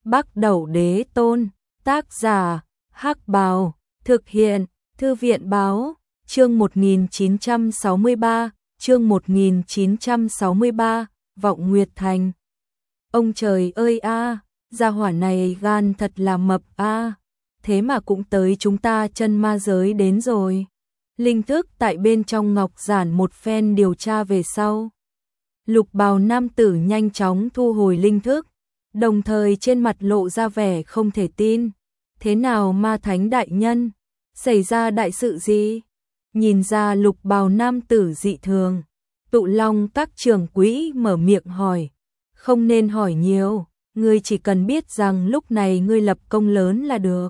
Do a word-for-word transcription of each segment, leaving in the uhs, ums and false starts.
Bắc Đẩu Đế Tôn, tác giả, Hắc Bào, thực hiện, Thư viện Báo, chương một nghìn chín trăm sáu mươi ba, chương một nghìn chín trăm sáu mươi ba, Vọng Nguyệt Thành. Ông trời ơi a, gia hỏa này gan thật là mập a, thế mà cũng tới chúng ta chân ma giới đến rồi. Linh thức tại bên trong ngọc giản một phen điều tra về sau. Lục bào nam tử nhanh chóng thu hồi linh thức, đồng thời trên mặt lộ ra vẻ không thể tin. Thế nào ma thánh đại nhân? Xảy ra đại sự gì? Nhìn ra lục bào nam tử dị thường, Tụ Long các trưởng quỹ mở miệng hỏi. Không nên hỏi nhiều, ngươi chỉ cần biết rằng lúc này ngươi lập công lớn là được.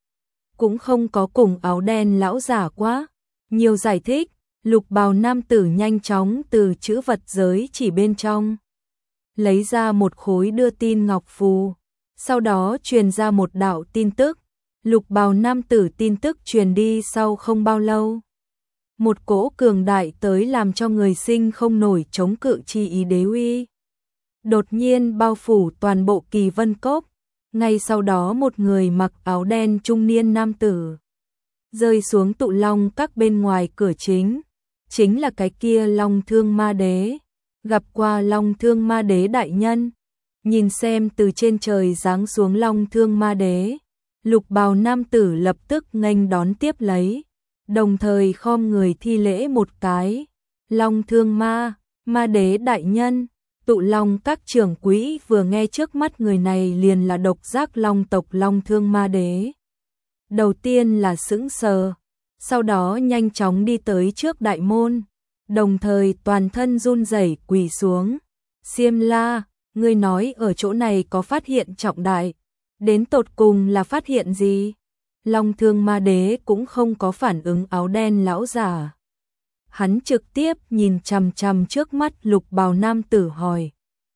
Cũng không có cùng áo đen lão giả quá nhiều giải thích. Lục bào nam tử nhanh chóng từ chữ vật giới chỉ bên trong lấy ra một khối đưa tin ngọc phù, sau đó truyền ra một đạo tin tức. Lục bào nam tử tin tức truyền đi sau không bao lâu, một cỗ cường đại tới làm cho người sinh không nổi chống cự chi ý đế uy đột nhiên bao phủ toàn bộ Kỳ Vân Cốc. Ngay sau đó một người mặc áo đen trung niên nam tử rơi xuống Tụ Long các bên ngoài cửa chính, chính là cái kia Long Thương Ma Đế. Gặp qua Long Thương Ma Đế đại nhân. Nhìn xem từ trên trời giáng xuống Long Thương Ma Đế, lục bào nam tử lập tức nghênh đón tiếp lấy, đồng thời khom người thi lễ một cái. Long Thương Ma, Ma Đế đại nhân. Tụ Long các trưởng quỹ vừa nghe trước mắt người này liền là độc giác long tộc Long Thương Ma Đế. Đầu tiên là sững sờ, sau đó nhanh chóng đi tới trước đại môn, đồng thời toàn thân run rẩy quỳ xuống. Xiêm La, ngươi nói ở chỗ này có phát hiện trọng đại, đến tột cùng là phát hiện gì? Long Thương Ma Đế cũng không có phản ứng áo đen lão giả. Hắn trực tiếp nhìn chằm chằm trước mắt lục bào nam tử hỏi.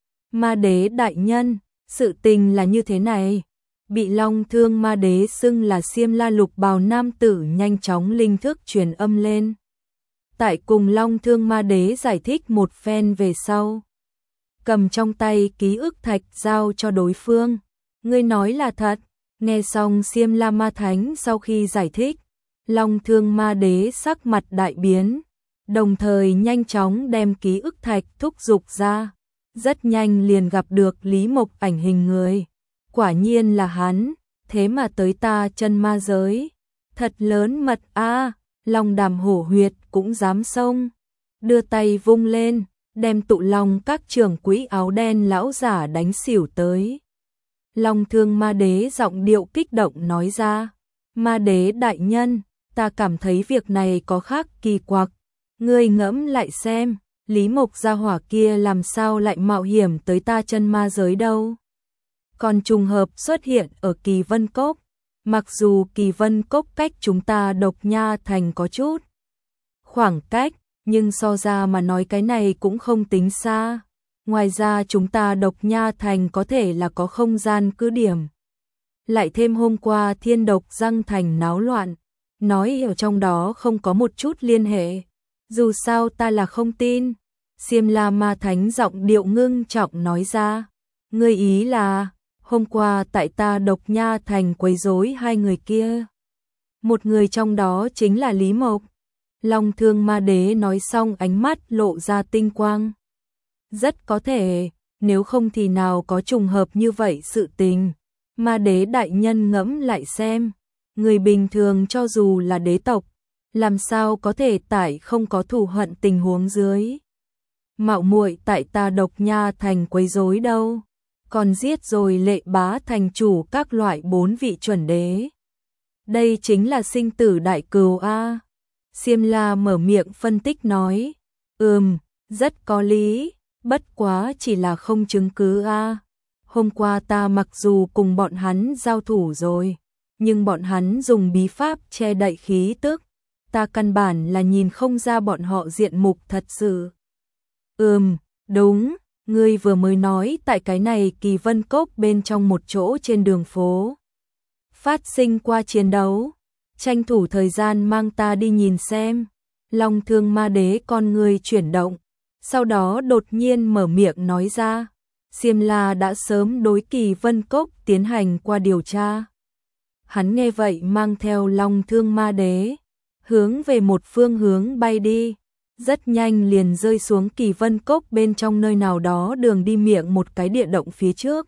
Ma Đế đại nhân, sự tình là như thế này. Bị Long Thương Ma Đế xưng là Xiêm La, lục bào nam tử nhanh chóng linh thức truyền âm lên. Tại cùng Long Thương Ma Đế giải thích một phen về sau, cầm trong tay ký ức thạch giao cho đối phương. Ngươi nói là thật. Nghe xong Xiêm La Ma Thánh sau khi giải thích, Long Thương Ma Đế sắc mặt đại biến, đồng thời nhanh chóng đem ký ức thạch thúc giục ra. Rất nhanh liền gặp được Lý Mộc ảnh hình người. Quả nhiên là hắn, thế mà tới ta chân ma giới. Thật lớn mật a, Long Đàm hổ huyệt cũng dám xông. Đưa tay vung lên, đem Tụ Long các trưởng quỹ áo đen lão giả đánh xỉu tới. Long Thương Ma Đế giọng điệu kích động nói ra. Ma Đế đại nhân, ta cảm thấy việc này có khác kỳ quặc. Ngươi ngẫm lại xem, Lý Mộc gia hỏa kia làm sao lại mạo hiểm tới ta chân ma giới đâu. Còn trùng hợp xuất hiện ở Kỳ Vân Cốc. Mặc dù Kỳ Vân Cốc cách chúng ta Độc Nha Thành có chút khoảng cách, nhưng so ra mà nói cái này cũng không tính xa. Ngoài ra chúng ta Độc Nha Thành có thể là có không gian cứ điểm. Lại thêm hôm qua Thiên Độc Giang Thành náo loạn, nói ở trong đó không có một chút liên hệ. Dù sao ta là không tin. Xiêm La Ma Thánh giọng điệu ngưng trọng nói ra. Ngươi ý là hôm qua tại ta Độc Nha Thành quấy rối hai người kia. Một người trong đó chính là Lý Mộc. Long Thương Ma Đế nói xong ánh mắt lộ ra tinh quang. Rất có thể, nếu không thì nào có trùng hợp như vậy sự tình. Ma Đế đại nhân ngẫm lại xem, người bình thường cho dù là đế tộc, làm sao có thể tại không có thù hận tình huống dưới mạo muội tại ta Độc Nha Thành quấy rối đâu. Còn giết rồi Lệ Bá thành chủ các loại bốn vị chuẩn đế. Đây chính là sinh tử đại cừu a. Xiêm La mở miệng phân tích nói. Ừm, rất có lý, bất quá chỉ là không chứng cứ a. Hôm qua ta mặc dù cùng bọn hắn giao thủ rồi, nhưng bọn hắn dùng bí pháp che đậy khí tức. Ta căn bản là nhìn không ra bọn họ diện mục thật sự. Ừm, đúng. Ngươi vừa mới nói tại cái này Kỳ Vân Cốc bên trong một chỗ trên đường phố phát sinh qua chiến đấu, tranh thủ thời gian mang ta đi nhìn xem. Long Thương Ma Đế con người chuyển động, sau đó đột nhiên mở miệng nói ra. Xiêm La đã sớm đối Kỳ Vân Cốc tiến hành qua điều tra. Hắn nghe vậy mang theo Long Thương Ma Đế, hướng về một phương hướng bay đi, rất nhanh liền rơi xuống Kỳ Vân Cốc bên trong nơi nào đó đường đi miệng một cái địa động phía trước.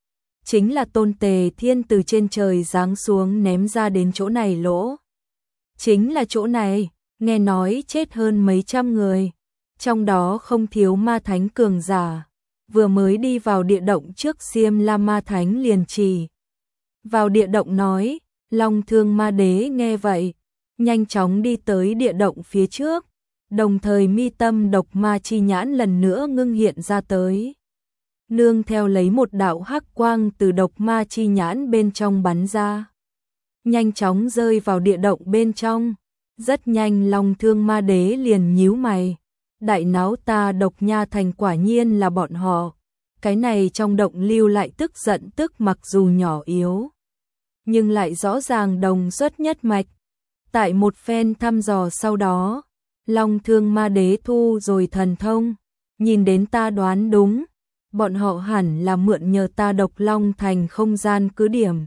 Chính là Tôn Tề Thiên từ trên trời giáng xuống ném ra đến chỗ này lỗ. Chính là chỗ này, nghe nói chết hơn mấy trăm người, trong đó không thiếu ma thánh cường giả. Vừa mới đi vào địa động trước Xiêm La ma thánh liền chỉ vào địa động nói. Long Thương Ma Đế nghe vậy, nhanh chóng đi tới địa động phía trước, đồng thời mi tâm độc ma chi nhãn lần nữa ngưng hiện ra tới. Nương theo lấy một đạo hắc quang từ độc ma chi nhãn bên trong bắn ra, nhanh chóng rơi vào địa động bên trong. Rất nhanh Long Thương Ma Đế liền nhíu mày, đại náo ta Độc Nha Thành quả nhiên là bọn họ. Cái này trong động lưu lại tức giận tức mặc dù nhỏ yếu, nhưng lại rõ ràng đồng xuất nhất mạch. Tại một phen thăm dò sau đó, Long Thương Ma Đế thu rồi thần thông, nhìn đến ta đoán đúng, bọn họ hẳn là mượn nhờ ta Độc Long Thành không gian cứ điểm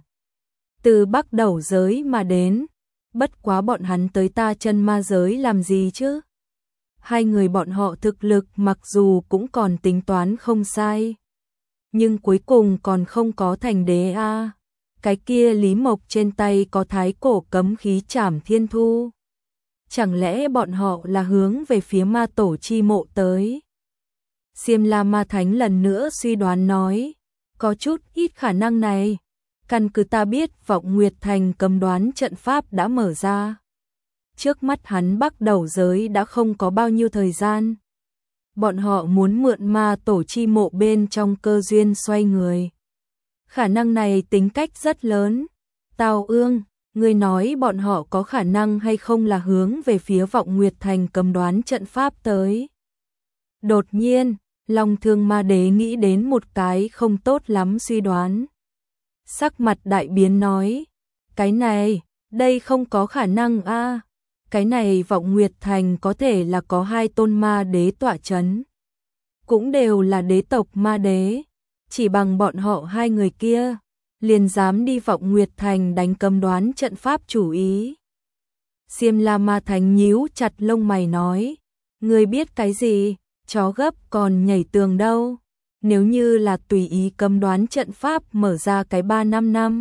từ Bắc Đẩu giới mà đến, bất quá bọn hắn tới ta chân ma giới làm gì chứ? Hai người bọn họ thực lực mặc dù cũng còn tính toán không sai, nhưng cuối cùng còn không có thành đế a. À. Cái kia Lý Mộc trên tay có thái cổ cấm khí Trảm Thiên Thu. Chẳng lẽ bọn họ là hướng về phía ma tổ chi mộ tới? Xiêm La ma thánh lần nữa suy đoán nói, có chút ít khả năng này. Căn cứ ta biết Vọng Nguyệt Thành cấm đoán trận pháp đã mở ra. Trước mắt hắn Bắc Đẩu giới đã không có bao nhiêu thời gian. Bọn họ muốn mượn ma tổ chi mộ bên trong cơ duyên xoay người. Khả năng này tính cách rất lớn. Tào Ương, ngươi nói bọn họ có khả năng hay không là hướng về phía Vọng Nguyệt Thành cấm đoán trận pháp tới. Đột nhiên, Long Thương Ma Đế nghĩ đến một cái không tốt lắm suy đoán. Sắc mặt đại biến nói, cái này, đây không có khả năng a. À. Cái này Vọng Nguyệt Thành có thể là có hai tôn ma đế tọa chấn, cũng đều là đế tộc ma đế, chỉ bằng bọn họ hai người kia, liền dám đi Vọng Nguyệt Thành đánh cấm đoán trận pháp chủ ý. Xiêm La ma thánh nhíu chặt lông mày nói, ngươi biết cái gì, chó gấp còn nhảy tường đâu. Nếu như là tùy ý cấm đoán trận pháp mở ra cái ba năm năm,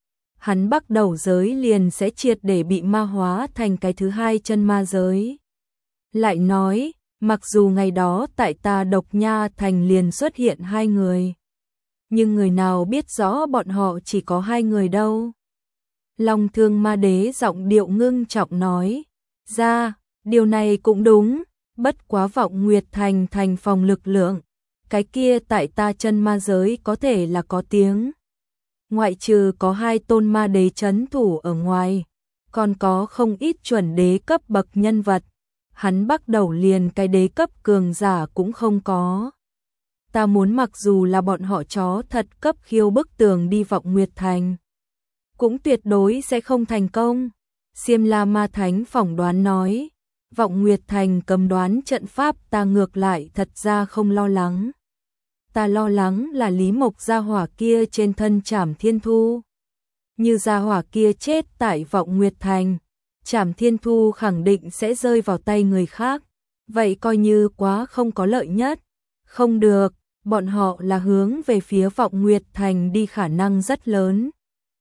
hắn Bắc Đẩu giới liền sẽ triệt để bị ma hóa thành cái thứ hai chân ma giới. Lại nói, mặc dù ngày đó tại ta Độc Nha Thành liền xuất hiện hai người, nhưng người nào biết rõ bọn họ chỉ có hai người đâu. Long Thương Ma Đế giọng điệu ngưng trọng nói, ra, điều này cũng đúng, bất quá Vọng Nguyệt Thành thành phòng lực lượng. Cái kia tại ta chân ma giới có thể là có tiếng. Ngoại trừ có hai tôn ma đế chấn thủ ở ngoài, còn có không ít chuẩn đế cấp bậc nhân vật. Hắn Bắc Đẩu liền cái đế cấp cường giả cũng không có. Ta muốn mặc dù là bọn họ chó thật cấp khiêu bức tường đi Vọng Nguyệt Thành, cũng tuyệt đối sẽ không thành công. Xiêm La ma thánh phỏng đoán nói, Vọng Nguyệt Thành cấm đoán trận pháp ta ngược lại thật ra không lo lắng. Ta lo lắng là Lý Mộc gia hỏa kia trên thân Trảm Thiên Thu. Như gia hỏa kia chết tại Vọng Nguyệt Thành, Trảm Thiên Thu khẳng định sẽ rơi vào tay người khác. Vậy coi như quá không có lợi nhất. Không được, bọn họ là hướng về phía Vọng Nguyệt Thành đi khả năng rất lớn.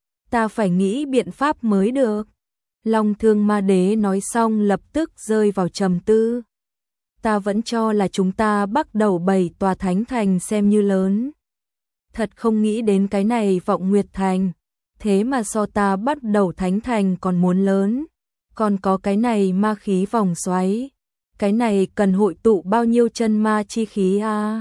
Ta phải nghĩ biện pháp mới được. Long Thương Ma Đế nói xong lập tức rơi vào trầm tư. Ta vẫn cho là chúng ta Bắc Đẩu bảy tòa thánh thành xem như lớn. Thật không nghĩ đến cái này Vọng Nguyệt Thành, thế mà so ta Bắc Đẩu thánh thành còn muốn lớn. Còn có cái này ma khí vòng xoáy, cái này cần hội tụ bao nhiêu chân ma chi khí a? À?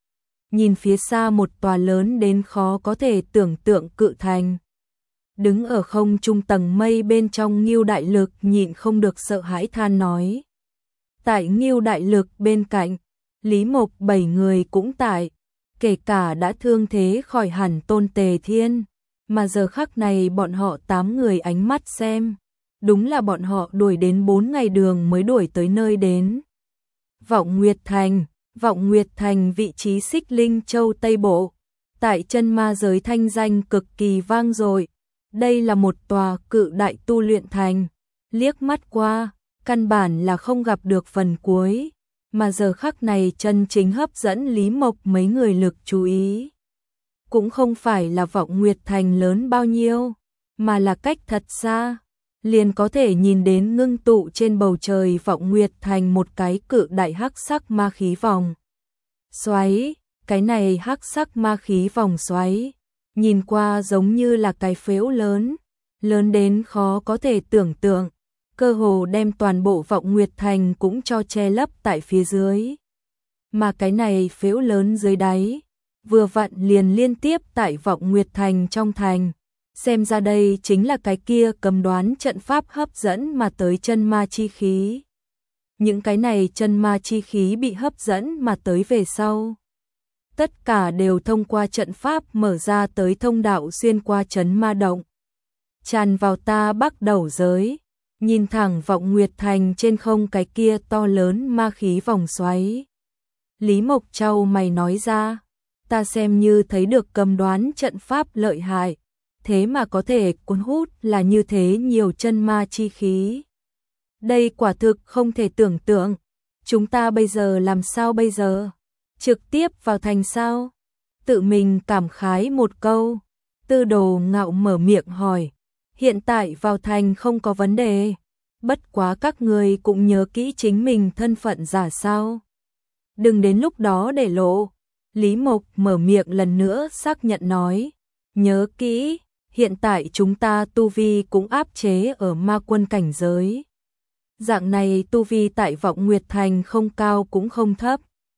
Nhìn phía xa một tòa lớn đến khó có thể tưởng tượng cự thành. Đứng ở không trung tầng mây bên trong Ngưu Đại Lực nhịn không được sợ hãi than nói. Tại Ngưu Đại Lực bên cạnh, Lý Mộc bảy người cũng tại, kể cả đã thương thế khỏi hẳn Tôn Tề Thiên, mà giờ khắc này bọn họ tám người ánh mắt xem, đúng là bọn họ đuổi đến bốn ngày đường mới đuổi tới nơi đến. Vọng Nguyệt Thành, Vọng Nguyệt Thành vị trí Xích Linh Châu Tây Bộ, tại chân ma giới thanh danh cực kỳ vang dội. Đây là một tòa cự đại tu luyện thành, liếc mắt qua, căn bản là không gặp được phần cuối, mà giờ khắc này chân chính hấp dẫn Lý Mộc mấy người lực chú ý. Cũng không phải là Vọng Nguyệt Thành lớn bao nhiêu, mà là cách thật xa, liền có thể nhìn đến ngưng tụ trên bầu trời Vọng Nguyệt Thành một cái cự đại hắc sắc ma khí vòng xoáy. Cái này hắc sắc ma khí vòng xoáy, nhìn qua giống như là cái phễu lớn, lớn đến khó có thể tưởng tượng, cơ hồ đem toàn bộ Vọng Nguyệt Thành cũng cho che lấp tại phía dưới. Mà cái này phễu lớn dưới đáy, vừa vặn liền liên tiếp tại Vọng Nguyệt Thành trong thành. Xem ra đây chính là cái kia cầm đoán trận pháp hấp dẫn mà tới chân ma chi khí. Những cái này chân ma chi khí bị hấp dẫn mà tới về sau, tất cả đều thông qua trận pháp mở ra tới thông đạo xuyên qua trấn ma động, tràn vào ta Bắc Đầu giới, nhìn thẳng Vọng Nguyệt Thành trên không cái kia to lớn ma khí vòng xoáy. Lý Mộc Châu mày nói ra, ta xem như thấy được cầm đoán trận pháp lợi hại, thế mà có thể cuốn hút là như thế nhiều chân ma chi khí. Đây quả thực không thể tưởng tượng, chúng ta bây giờ làm sao bây giờ? Trực tiếp vào thành sao? Tự mình cảm khái một câu, Tư Đồ Ngạo mở miệng hỏi, hiện tại vào thành không có vấn đề, bất quá các người cũng nhớ kỹ chính mình thân phận giả sao. Đừng đến lúc đó để lộ. Lý Mộc mở miệng lần nữa xác nhận nói, nhớ kỹ, hiện tại chúng ta tu vi cũng áp chế ở ma quân cảnh giới. Dạng này tu vi tại Vọng Nguyệt Thành không cao cũng không thấp,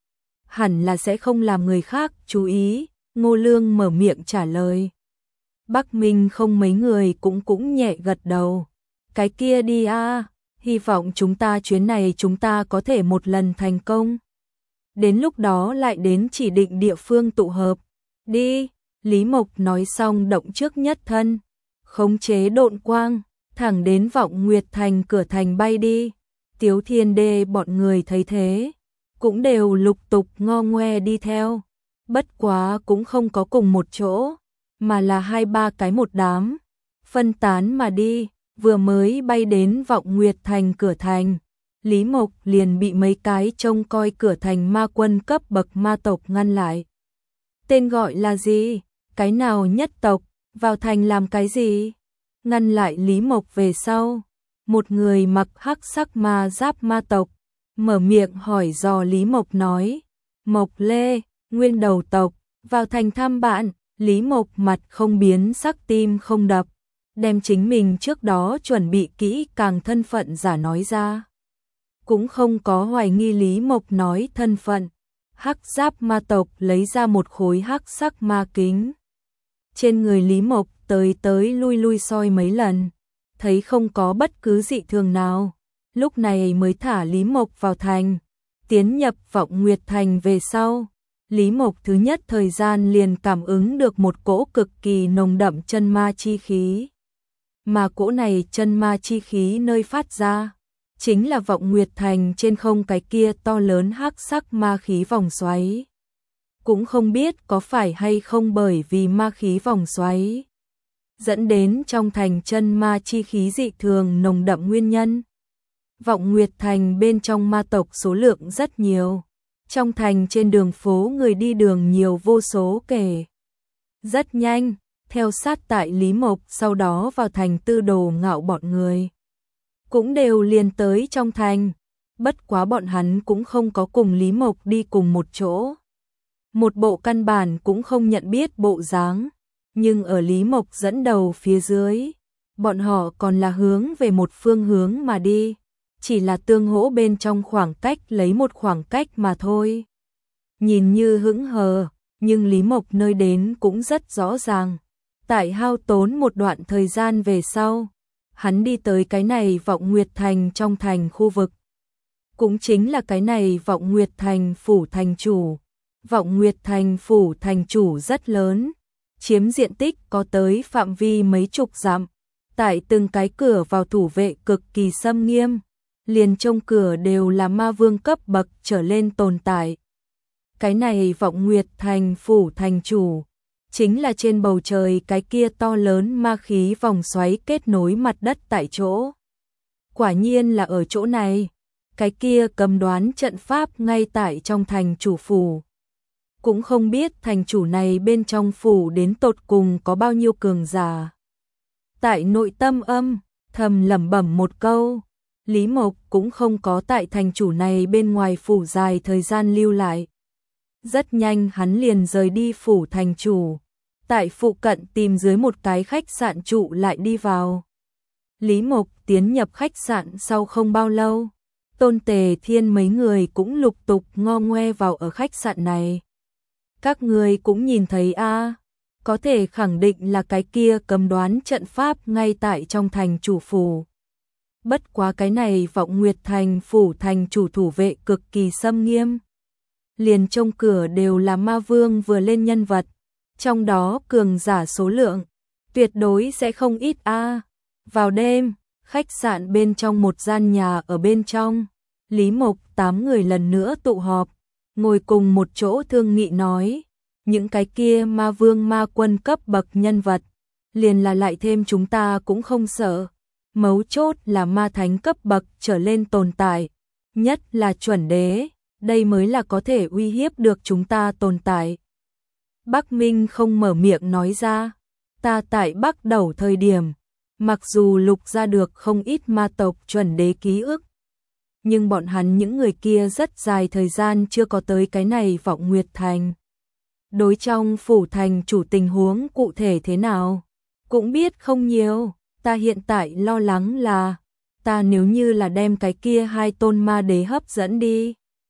hẳn là sẽ không làm người khác chú ý. Ngô Lương mở miệng trả lời. Bắc Minh không mấy người cũng cũng nhẹ gật đầu. Cái kia đi a, hy vọng chúng ta chuyến này chúng ta có thể một lần thành công. Đến lúc đó lại đến chỉ định địa phương tụ hợp. Đi, Lý Mộc nói xong động trước nhất thân, khống chế độn quang, thẳng đến Vọng Nguyệt Thành cửa thành bay đi. Tiếu Thiên Đê bọn người thấy thế, cũng đều lục tục ngo ngoe đi theo. Bất quá cũng không có cùng một chỗ, mà là hai ba cái một đám, phân tán mà đi. Vừa mới bay đến Vọng Nguyệt Thành cửa thành, Lý Mộc liền bị mấy cái trông coi cửa thành ma quân cấp bậc ma tộc ngăn lại. Tên gọi là gì? Cái nào nhất tộc? Vào thành làm cái gì? Ngăn lại Lý Mộc về sau, một người mặc hắc sắc ma giáp ma tộc mở miệng hỏi dò. Lý Mộc nói, Mộc Lê, nguyên đầu tộc, vào thành thăm bạn. Lý Mộc mặt không biến sắc tim không đập, đem chính mình trước đó chuẩn bị kỹ càng thân phận giả nói ra. Cũng không có hoài nghi Lý Mộc nói thân phận. Hắc giáp ma tộc lấy ra một khối hắc sắc ma kính. Trên người Lý Mộc tới tới lui lui soi mấy lần, thấy không có bất cứ dị thường nào, lúc này mới thả Lý Mộc vào thành. Tiến nhập Vọng Nguyệt Thành về sau, Lý Mộc thứ nhất thời gian liền cảm ứng được một cỗ cực kỳ nồng đậm chân ma chi khí. Mà cỗ này chân ma chi khí nơi phát ra, chính là Vọng Nguyệt Thành trên không cái kia to lớn hắc sắc ma khí vòng xoáy. Cũng không biết có phải hay không bởi vì ma khí vòng xoáy dẫn đến trong thành chân ma chi khí dị thường nồng đậm nguyên nhân. Vọng Nguyệt Thành bên trong ma tộc số lượng rất nhiều. Trong thành trên đường phố người đi đường nhiều vô số kể. Rất nhanh, theo sát tại Lý Mộc sau đó vào thành Tư Đồ Ngạo bọn người, cũng đều liền tới trong thành. Bất quá bọn hắn cũng không có cùng Lý Mộc đi cùng một chỗ. Một bộ căn bản cũng không nhận biết bộ dáng. Nhưng ở Lý Mộc dẫn đầu phía dưới, bọn họ còn là hướng về một phương hướng mà đi. Chỉ là tương hỗ bên trong khoảng cách lấy một khoảng cách mà thôi. Nhìn như hững hờ, nhưng Lý Mộc nơi đến cũng rất rõ ràng. Tại hao tốn một đoạn thời gian về sau, hắn đi tới cái này Vọng Nguyệt Thành trong thành khu vực. Cũng chính là cái này Vọng Nguyệt Thành phủ thành chủ. Vọng Nguyệt Thành phủ thành chủ rất lớn, chiếm diện tích có tới phạm vi mấy chục dặm. Tại từng cái cửa vào thủ vệ cực kỳ xâm nghiêm, liền trong cửa đều là ma vương cấp bậc trở lên tồn tại. Cái này Vọng Nguyệt Thành phủ thành chủ, chính là trên bầu trời cái kia to lớn ma khí vòng xoáy kết nối mặt đất tại chỗ. Quả nhiên là ở chỗ này, cái kia cầm đoán trận pháp ngay tại trong thành chủ phủ. Cũng không biết thành chủ này bên trong phủ đến tột cùng có bao nhiêu cường giả. Tại nội tâm âm, thầm lẩm bẩm một câu, Lý Mộc cũng không có tại thành chủ này bên ngoài phủ dài thời gian lưu lại. Rất nhanh hắn liền rời đi phủ thành chủ, tại phụ cận tìm dưới một cái khách sạn trụ lại đi vào. Lý Mộc tiến nhập khách sạn sau không bao lâu, Tôn Tề Thiên mấy người cũng lục tục ngo ngoe vào ở khách sạn này. Các người cũng nhìn thấy a, có thể khẳng định là cái kia cầm đoán trận pháp ngay tại trong thành chủ phủ. Bất quá cái này Vọng Nguyệt Thành phủ thành chủ thủ vệ cực kỳ xâm nghiêm. Liền trong cửa đều là ma vương vừa lên nhân vật, trong đó cường giả số lượng tuyệt đối sẽ không ít a. Vào đêm, khách sạn bên trong một gian nhà ở bên trong, Lý Mộc tám người lần nữa tụ họp, ngồi cùng một chỗ thương nghị nói, những cái kia ma vương ma quân cấp bậc nhân vật, liền là lại thêm chúng ta cũng không sợ. Mấu chốt là ma thánh cấp bậc trở lên tồn tại, nhất là chuẩn đế, đây mới là có thể uy hiếp được chúng ta tồn tại. Bắc Minh không mở miệng nói ra, ta tại Bắc Đầu thời điểm, mặc dù lục ra được không ít ma tộc chuẩn đế ký ức, nhưng bọn hắn những người kia rất dài thời gian chưa có tới cái này Vọng Nguyệt Thành. Đối trong phủ thành chủ tình huống cụ thể thế nào, cũng biết không nhiều. Ta hiện tại lo lắng là, ta nếu như là đem cái kia hai tôn ma đế hấp dẫn đi,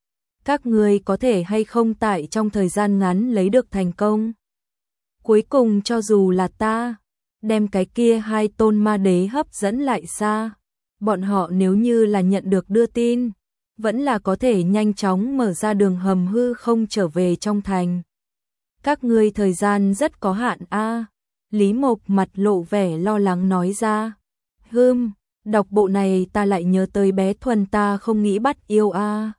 các người có thể hay không tại trong thời gian ngắn lấy được thành công. Cuối cùng cho dù là ta đem cái kia hai tôn ma đế hấp dẫn lại xa, bọn họ nếu như là nhận được đưa tin, vẫn là có thể nhanh chóng mở ra đường hầm hư không trở về trong thành. Các ngươi thời gian rất có hạn a. Lý Mộc mặt lộ vẻ lo lắng nói ra. Hừm, đọc bộ này ta lại nhớ tới bé Thuần ta không nghĩ bắt yêu a.